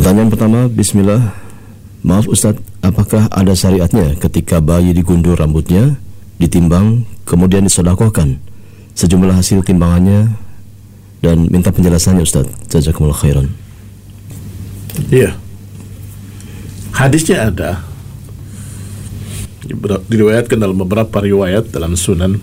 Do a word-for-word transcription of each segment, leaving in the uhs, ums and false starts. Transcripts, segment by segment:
Pertanyaan pertama, bismillah. Maaf Ustadz, apakah ada syariatnya ketika bayi digundul rambutnya, ditimbang, kemudian disedekahkan sejumlah hasil timbangannya, dan minta penjelasannya Ustadz. Jazakumullah khairan. Iya. Hadisnya ada, diriwayatkan dalam beberapa riwayat dalam sunan.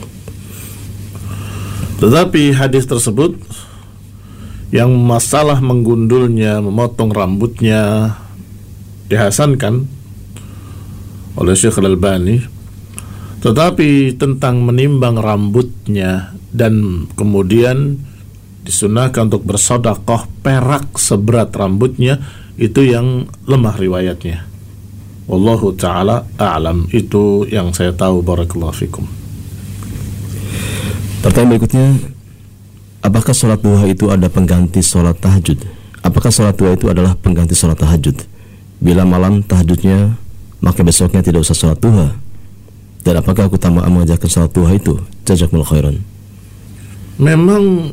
Tetapi hadis tersebut yang masalah menggundulnya, memotong rambutnya dihasankan oleh Syekh Al-Albani. Tetapi tentang menimbang rambutnya dan kemudian disunahkan untuk bersedekah perak seberat rambutnya, itu yang lemah riwayatnya. Wallahu ta'ala a'lam. Itu yang saya tahu. Barakallahu fikum. Pertanyaan berikutnya, apakah sholat duha itu ada pengganti sholat tahajud? Apakah sholat duha itu adalah pengganti sholat tahajud? Bila malam tahajudnya, maka besoknya tidak usah sholat duha. Dan apakah aku tambah mengajarkan sholat duha itu? Jazakumullah khairan. Memang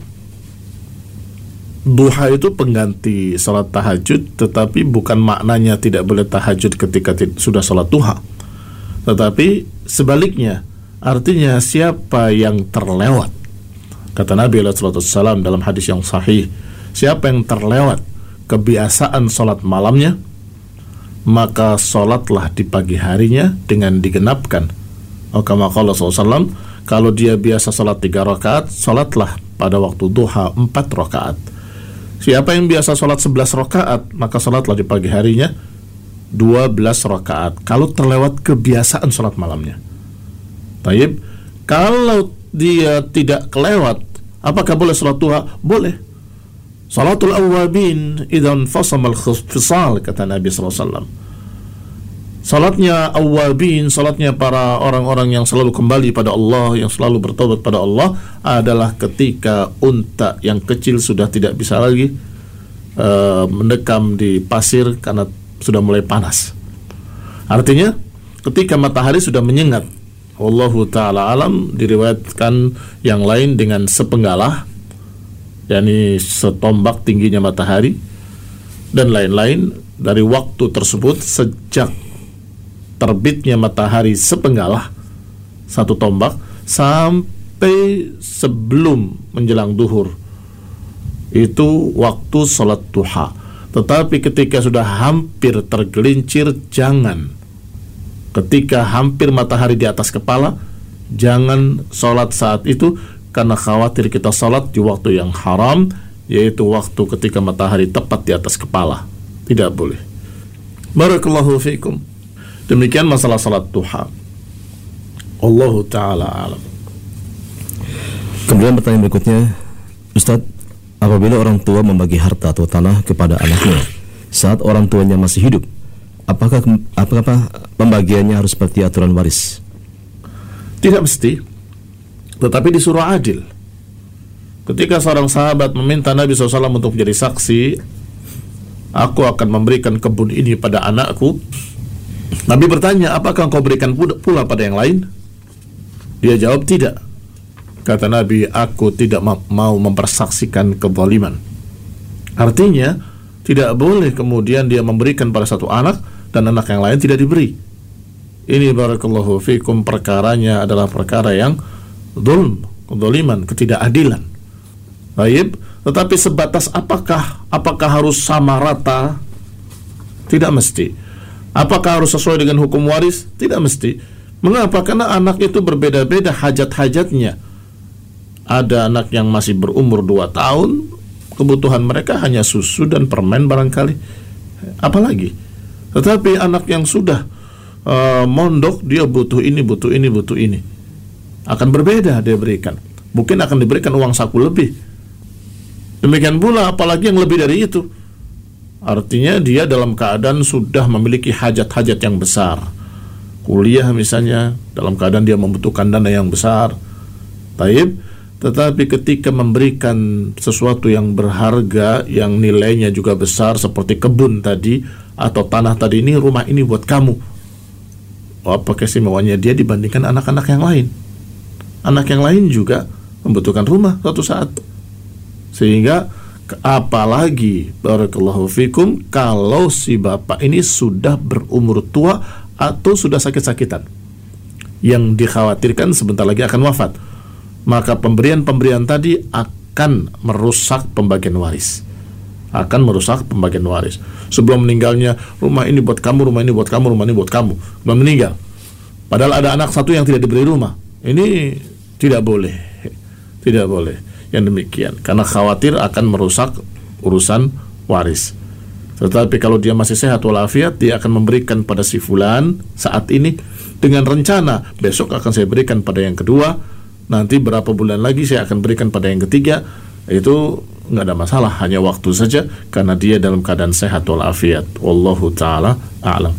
duha itu pengganti sholat tahajud, tetapi bukan maknanya tidak boleh tahajud ketika t- sudah sholat duha. Tetapi sebaliknya, artinya siapa yang terlewat, kata Nabi shallallahu alaihi wasallam dalam hadis yang sahih, siapa yang terlewat kebiasaan sholat malamnya, maka sholatlah di pagi harinya dengan digenapkan. Oh, kama qala sallallahu alaihi wasallam, kalau dia biasa sholat tiga rakaat, sholatlah pada waktu duha empat rakaat. Siapa yang biasa sholat sebelas rakaat, maka sholatlah di pagi harinya dua belas rakaat, kalau terlewat kebiasaan sholat malamnya. Taib, kalau dia tidak kelewat, apakah boleh sholat duha? Boleh. Salatul awwabin idan fasamal khisal, kata Nabi sallallahu alaihi wasallam. Salatnya awwabin, salatnya para orang-orang yang selalu kembali pada Allah, yang selalu bertobat pada Allah, adalah ketika unta yang kecil sudah tidak bisa lagi uh, mendekam di pasir karena sudah mulai panas. Artinya ketika matahari sudah menyengat. Wallahu ta'ala alam. Diriwayatkan yang lain dengan sepenggalah, yakni setombak tingginya matahari, dan lain-lain. Dari waktu tersebut, sejak terbitnya matahari sepenggalah, satu tombak, sampai sebelum menjelang duhur, itu waktu sholat duha. Tetapi ketika sudah hampir tergelincir, jangan. Ketika hampir matahari di atas kepala, jangan sholat saat itu, karena khawatir kita sholat di waktu yang haram, yaitu waktu ketika matahari tepat di atas kepala. Tidak boleh. Barakallahu fiikum. Demikian masalah salat duha. Allahu ta'ala alam. Kemudian pertanyaan berikutnya, Ustadz, apabila orang tua membagi harta atau tanah kepada anaknya saat orang tuanya masih hidup, apakah apakah pembagiannya harus seperti aturan waris? Tidak mesti, tetapi disuruh adil. Ketika seorang sahabat meminta Nabi shallallahu alaihi wasallam untuk menjadi saksi, aku akan memberikan kebun ini pada anakku, Nabi bertanya, apakah engkau berikan pula pada yang lain? Dia jawab, tidak. Kata Nabi, aku tidak mau mempersaksikan kezaliman. Artinya, tidak boleh kemudian dia memberikan pada satu anak dan anak yang lain tidak diberi. Ini barakallahu fikum, perkaranya adalah perkara yang zulm, kezaliman, ketidakadilan. Baik, tetapi sebatas apakah? Apakah harus sama rata? Tidak mesti. Apakah harus sesuai dengan hukum waris? Tidak mesti. Mengapa? Karena anak itu berbeda-beda hajat-hajatnya. Ada anak yang masih berumur dua tahun, kebutuhan mereka hanya susu dan permen barangkali. Apalagi. Tetapi anak yang sudah uh, mondok, dia butuh ini, butuh ini, butuh ini. Akan berbeda dia berikan. Mungkin akan diberikan uang saku lebih. Demikian pula apalagi yang lebih dari itu. Artinya dia dalam keadaan sudah memiliki hajat-hajat yang besar. Kuliah misalnya, dalam keadaan dia membutuhkan dana yang besar. Taib, tetapi ketika memberikan sesuatu yang berharga, yang nilainya juga besar, seperti kebun tadi, atau tanah tadi, ini rumah ini buat kamu. Apa keistimewanya dia dibandingkan anak-anak yang lain? Anak yang lain juga membutuhkan rumah suatu saat. Sehingga Apalagi barakallahu fikum kalau si bapak ini sudah berumur tua atau sudah sakit-sakitan, yang dikhawatirkan sebentar lagi akan wafat, maka pemberian-pemberian tadi akan merusak pembagian waris. Akan merusak pembagian waris. Sebelum meninggalnya, rumah ini buat kamu, rumah ini buat kamu, rumah ini buat kamu. Belum meninggal, padahal ada anak satu yang tidak diberi rumah. Ini tidak boleh. Tidak boleh yang demikian, karena khawatir akan merusak urusan waris. Tetapi kalau dia masih sehat walafiat, dia akan memberikan pada si fulan saat ini dengan rencana besok akan saya berikan pada yang kedua, nanti berapa bulan lagi saya akan berikan pada yang ketiga. Itu nggak ada masalah, hanya waktu saja karena dia dalam keadaan sehat walafiat. Wallahu ta'ala a'lam.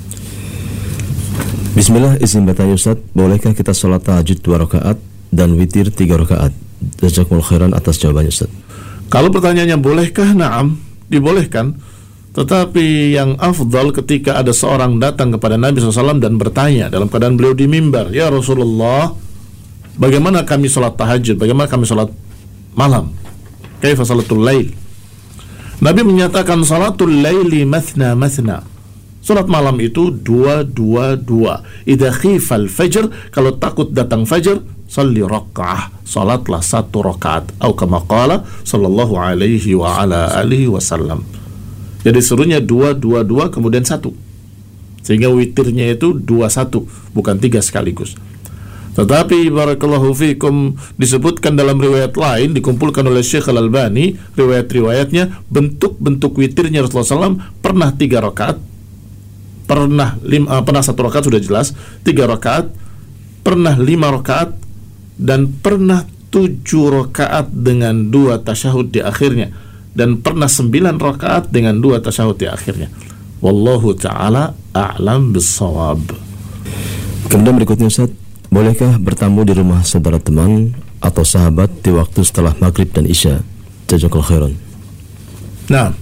Bismillah, izin bertanya Ustaz, bolehkah kita sholat tahajud dua rakaat dan witir tiga rakaat? Jazakumullah khairan atas jawabannya Ustaz. Kalau pertanyaannya bolehkah? Naam, dibolehkan. Tetapi yang afdal ketika ada seorang datang kepada Nabi shallallahu alaihi wasallam dan bertanya dalam keadaan beliau di mimbar, ya Rasulullah, bagaimana kami sholat tahajud, bagaimana kami sholat malam, kaifa salatul lail? Nabi menyatakan salatul laili mathna mathna, salat malam itu dua dua dua. Idza khifal fajr, kalau takut datang fajar, salli raka'ah, salatlah satu rakaat, atau kama qala sallallahu alaihi wa ala alihi wasallam. Jadi serunya dua dua dua kemudian satu, sehingga witirnya itu dua satu, bukan tiga sekaligus. Tetapi barakallahu fikum disebutkan dalam riwayat lain, dikumpulkan oleh Syekh Al-Albani, riwayat-riwayatnya bentuk-bentuk witirnya Rasulullah shallallahu alaihi wasallam pernah tiga rakaat, pernah lima, pernah satu rakaat sudah jelas, tiga rakaat, pernah lima rakaat, dan pernah tujuh rakaat dengan dua tasyahud di akhirnya, dan pernah sembilan rakaat dengan dua tasyahud di akhirnya. Wallahu ta'ala a'lam bis-shawab. Kemudian berikutnya Ustaz, bolehkah bertamu di rumah saudara teman atau sahabat di waktu setelah maghrib dan isya? Jazakallahu khairan. Nah,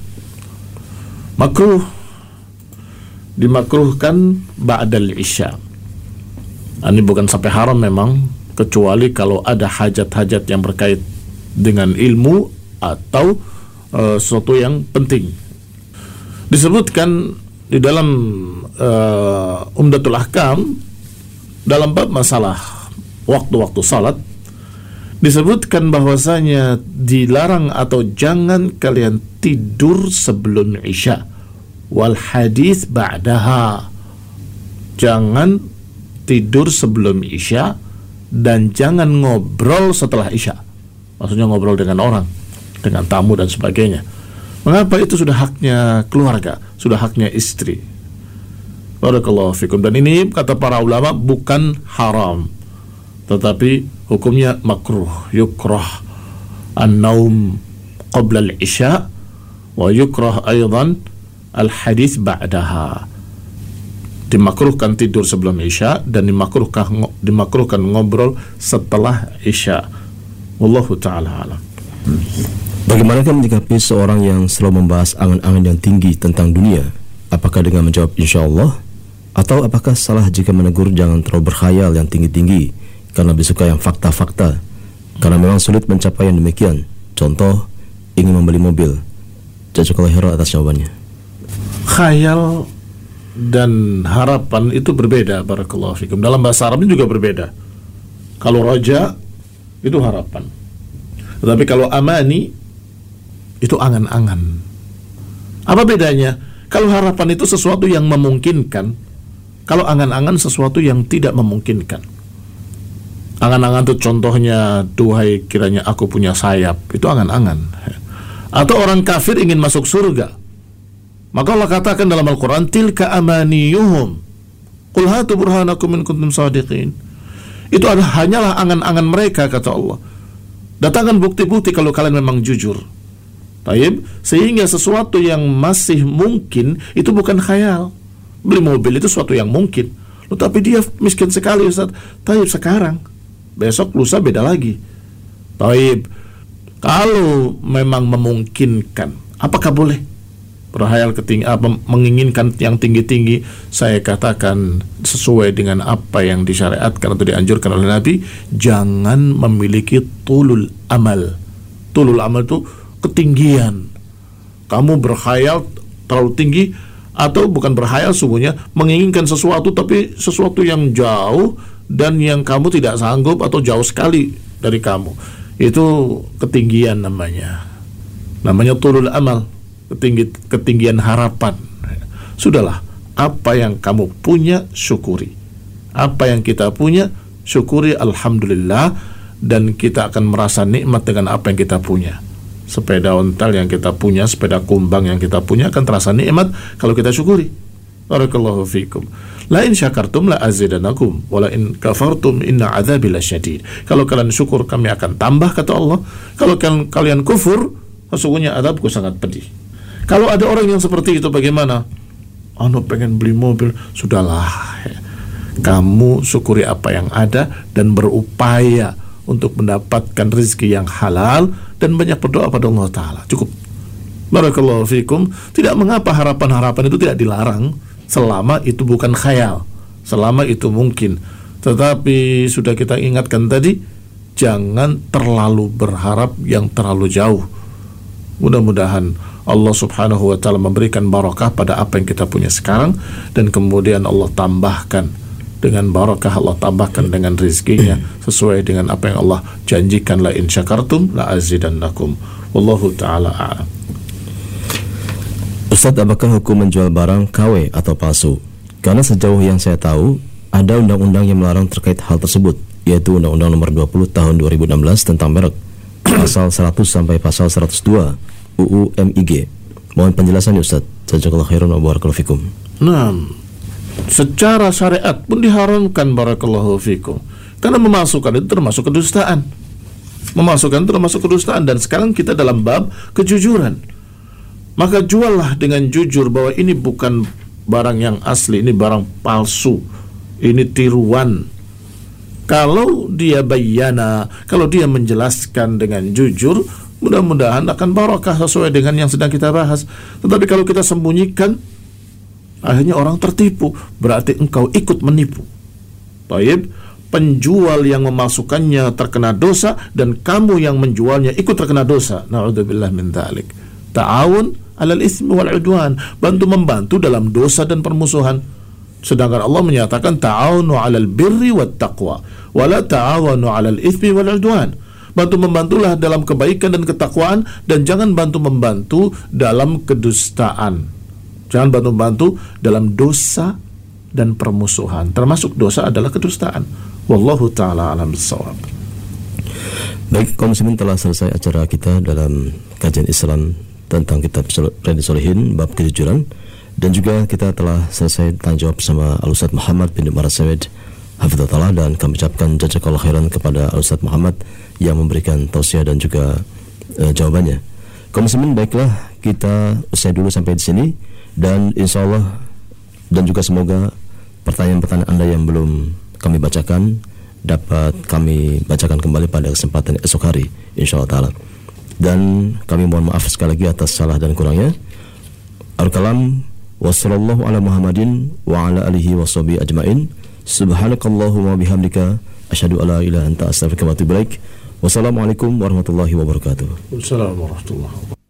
makruh, dimakruhkan ba'dal isya. Ini bukan sampai haram memang, kecuali kalau ada hajat-hajat yang berkait dengan ilmu atau uh, sesuatu yang penting. Disebutkan di dalam uh, Umdatul Ahkam, dalam bab masalah waktu-waktu salat, disebutkan bahwasanya dilarang atau jangan kalian tidur sebelum isya, wal hadits ba'daha. Jangan tidur sebelum isya dan jangan ngobrol setelah isya. Maksudnya ngobrol dengan orang, dengan tamu dan sebagainya. Mengapa? Itu sudah haknya keluarga, sudah haknya istri. Barakallahu fikum. Dan ini kata para ulama bukan haram, tetapi hukumnya makruh, yukrah an-naum qabla al-isya wa yukrah aydan al-hadits ba'daha. Dimakruhkan tidur sebelum isya dan dimakruhkan dimakruhkan ngobrol setelah isya. Wallahu ta'ala alam. Bagaimanakah menyikapi seorang yang selalu membahas angan-angan yang tinggi tentang dunia? Apakah dengan menjawab insyaallah, atau apakah salah jika menegur jangan terlalu berkhayal yang tinggi-tinggi karena lebih suka yang fakta-fakta, karena memang sulit mencapai yang demikian? Contoh, ingin membeli mobil. Jazakallahu khairan atas jawabannya. Khayal dan harapan itu berbeda, barakallahu fikum. Dalam bahasa Arabnya juga berbeda. Kalau roja itu harapan, tetapi kalau amani itu angan-angan. Apa bedanya? Kalau harapan itu sesuatu yang memungkinkan, kalau angan-angan sesuatu yang tidak memungkinkan. Angan-angan itu contohnya, duhai kiranya aku punya sayap, itu angan-angan. Atau orang kafir ingin masuk surga, maka Allah katakan dalam Al-Quran, tilka amaniyuhum qul hatu burhanakum in kuntum shadiqin. Itu adalah hanyalah angan-angan mereka, kata Allah. Datangkan bukti-bukti kalau kalian memang jujur. Taib, sehingga sesuatu yang masih mungkin itu bukan khayal. Beli mobil itu sesuatu yang mungkin. Loh, tapi dia miskin sekali Ustaz. Taib, sekarang, besok lusa beda lagi. Taib, kalau memang memungkinkan, apakah boleh berhayal ketinggi, apa, menginginkan yang tinggi-tinggi? Saya katakan sesuai dengan apa yang disyariatkan atau dianjurkan oleh Nabi, jangan memiliki tulul amal. Tulul amal itu ketinggian. Kamu berkhayal terlalu tinggi, atau bukan berkhayal sungguhnya, menginginkan sesuatu tapi sesuatu yang jauh dan yang kamu tidak sanggup atau jauh sekali dari kamu. Itu ketinggian namanya. Namanya tulul amal, ketinggi, ketinggian harapan. Sudahlah, apa yang kamu punya syukuri. Apa yang kita punya syukuri, alhamdulillah, dan kita akan merasa nikmat dengan apa yang kita punya. Sepeda ontel yang kita punya, sepeda kumbang yang kita punya akan terasa nikmat kalau kita syukuri. Barakallahu fikum. La in syakartum la azidanakum wa la in kafartum inna adzabi lasyadid. Kalau kalian syukur kami akan tambah, kata Allah. Kalau kalian, kalian kufur, sesungguhnya adabku sangat pedih. Kalau ada orang yang seperti itu, bagaimana? Anu pengen beli mobil, sudahlah, kamu syukuri apa yang ada dan berupaya untuk mendapatkan rezeki yang halal dan banyak berdoa pada Allah Ta'ala. Cukup. Barakallahu fikum. Tidak mengapa harapan-harapan itu tidak dilarang, selama itu bukan khayal, selama itu mungkin. Tetapi sudah kita ingatkan tadi, jangan terlalu berharap yang terlalu jauh. Mudah-mudahan Allah subhanahu wa ta'ala memberikan barakah pada apa yang kita punya sekarang, dan kemudian Allah tambahkan dengan barakah, Allah tambahkan dengan rezekinya sesuai dengan apa yang Allah janjikan, la in syakartum la azidannakum. Wallahu ta'ala a'lam. Ustaz, apakah hukum menjual barang K W atau palsu? Karena sejauh yang saya tahu, ada undang-undang yang melarang terkait hal tersebut, yaitu Undang-Undang Nomor dua puluh Tahun dua ribu enam belas tentang merek, pasal seratus sampai pasal seratus dua U U M I G. Mohon penjelasannya Ustaz. Jazakallahu khairan wa barakallahu fikum. Nah, secara syariat pun diharamkan, barakallahu fikum, karena memasukkan itu termasuk kedustaan. Memasukkan itu termasuk kedustaan, dan sekarang kita dalam bab kejujuran. Maka juallah dengan jujur bahwa ini bukan barang yang asli, ini barang palsu, ini tiruan. Kalau dia bayana, kalau dia menjelaskan dengan jujur, mudah-mudahan akan barakah sesuai dengan yang sedang kita bahas. Tetapi kalau kita sembunyikan, akhirnya orang tertipu, berarti engkau ikut menipu. Baik, penjual yang memasukkannya terkena dosa, dan kamu yang menjualnya ikut terkena dosa. Na'udzubillah min dzalik. Ta'awun 'alal itsmi wal 'udwan, bantu membantu dalam dosa dan permusuhan. Sedangkan Allah menyatakan ta'awunu 'alal birri wat taqwa wa la ta'awunu 'alal itsmi wal 'udwan. Bantu membantulah dalam kebaikan dan ketakwaan, dan jangan bantu membantu dalam kedustaan. Jangan bantu membantu dalam dosa dan permusuhan. Termasuk dosa adalah kedustaan. Wallahu ta'ala alam bissawab. Baik, kaum muslimin, telah selesai acara kita dalam kajian Islam tentang kitab Riyadhus Shalihin bab kejujuran, dan juga kita telah selesai tanya jawab bersama Al-Ustaz Muhammad bin Umar As-Samid hafizahullah, dan kami ucapkan jazakallahu khairan kepada Al-Ustaz Muhammad yang memberikan tausiah dan juga uh, jawabannya. Kaum muslimin, baiklah, kita usai dulu sampai di sini, dan insyaallah dan juga semoga pertanyaan-pertanyaan Anda yang belum kami bacakan dapat kami bacakan kembali pada kesempatan esok hari insyaallah taala. Dan kami mohon maaf sekali lagi atas salah dan kurangnya. Al-kalam wa sallallahu ala Muhammadin wa ala alihi wa sahbihi ajmain. Subhanakallahumma bihamdika asyhadu an la ilaha illa anta astaghfiruka wa atubu ilaik. Wassalamualaikum warahmatullahi wabarakatuh. Wassalamualaikum warahmatullahi wabarakatuh.